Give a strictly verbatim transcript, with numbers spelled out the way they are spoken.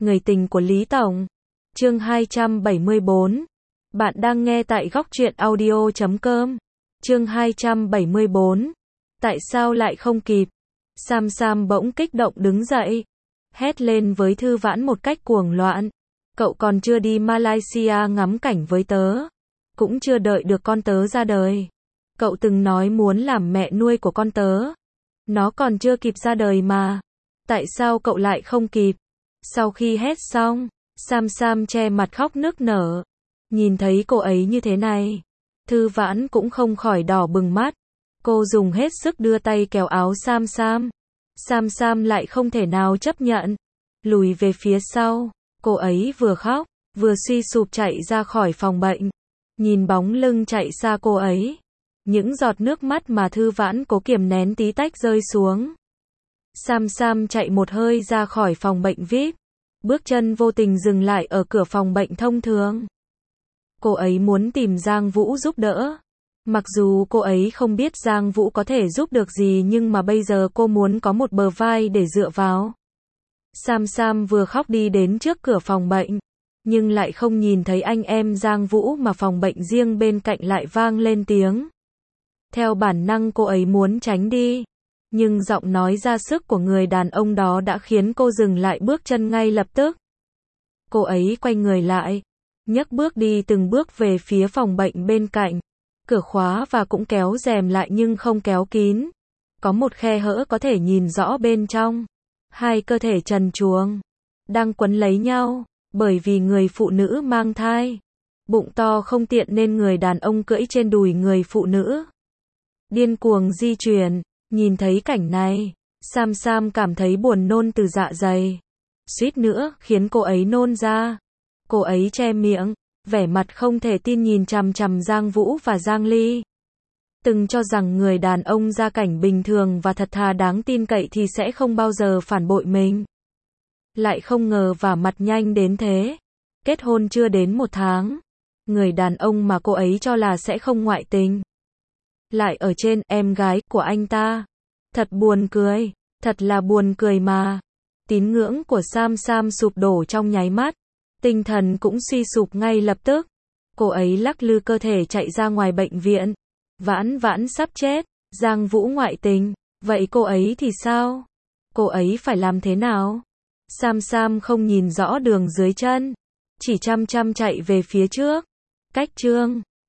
Người tình của Lý Tổng. Chương hai trăm bảy mươi bốn. Bạn đang nghe tại góc truyện audio chấm com. Chương hai trăm bảy mươi bốn. Tại sao lại không kịp? Sam Sam bỗng kích động đứng dậy, hét lên với Thư Vãn một cách cuồng loạn. Cậu còn chưa đi Malaysia ngắm cảnh với tớ, cũng chưa đợi được con tớ ra đời. Cậu từng nói muốn làm mẹ nuôi của con tớ. Nó còn chưa kịp ra đời mà. Tại sao cậu lại không kịp? Sau khi hét xong, Sam Sam che mặt khóc nức nở. Nhìn thấy cô ấy như thế này, Thư Vãn cũng không khỏi đỏ bừng mắt. Cô dùng hết sức đưa tay kéo áo Sam Sam. Sam Sam lại không thể nào chấp nhận, lùi về phía sau. Cô ấy vừa khóc, vừa suy sụp chạy ra khỏi phòng bệnh. Nhìn bóng lưng chạy xa cô ấy, những giọt nước mắt mà Thư Vãn cố kiềm nén tí tách rơi xuống. Sam Sam chạy một hơi ra khỏi phòng bệnh vi ai pi, bước chân vô tình dừng lại ở cửa phòng bệnh thông thường. Cô ấy muốn tìm Giang Vũ giúp đỡ. Mặc dù cô ấy không biết Giang Vũ có thể giúp được gì, nhưng mà bây giờ cô muốn có một bờ vai để dựa vào. Sam Sam vừa khóc đi đến trước cửa phòng bệnh, nhưng lại không nhìn thấy anh em Giang Vũ, mà phòng bệnh riêng bên cạnh lại vang lên tiếng. Theo bản năng cô ấy muốn tránh đi, nhưng giọng nói ra sức của người đàn ông đó đã khiến cô dừng lại bước chân ngay lập tức. Cô ấy quay người lại, nhấc bước đi từng bước về phía phòng bệnh bên cạnh. Cửa khóa và cũng kéo rèm lại nhưng không kéo kín. Có một khe hở có thể nhìn rõ bên trong. Hai cơ thể trần truồng đang quấn lấy nhau, bởi vì người phụ nữ mang thai. Bụng to không tiện nên người đàn ông cưỡi trên đùi người phụ nữ, điên cuồng di chuyển. Nhìn thấy cảnh này, Sam Sam cảm thấy buồn nôn từ dạ dày, suýt nữa khiến cô ấy nôn ra. Cô ấy che miệng, vẻ mặt không thể tin nhìn chằm chằm Giang Vũ và Giang Ly. Từng cho rằng người đàn ông gia cảnh bình thường và thật thà đáng tin cậy thì sẽ không bao giờ phản bội mình. Lại không ngờ vả mặt nhanh đến thế. Kết hôn chưa đến một tháng, người đàn ông mà cô ấy cho là sẽ không ngoại tình, lại ở trên em gái của anh ta. Thật buồn cười, thật là buồn cười mà. Tín ngưỡng của Sam Sam sụp đổ trong nháy mắt, tinh thần cũng suy sụp ngay lập tức. Cô ấy lắc lư cơ thể chạy ra ngoài bệnh viện. Vãn Vãn sắp chết, Giang Vũ ngoại tình, vậy cô ấy thì sao? Cô ấy phải làm thế nào? Sam Sam không nhìn rõ đường dưới chân, chỉ chăm chăm chạy về phía trước. Cách chương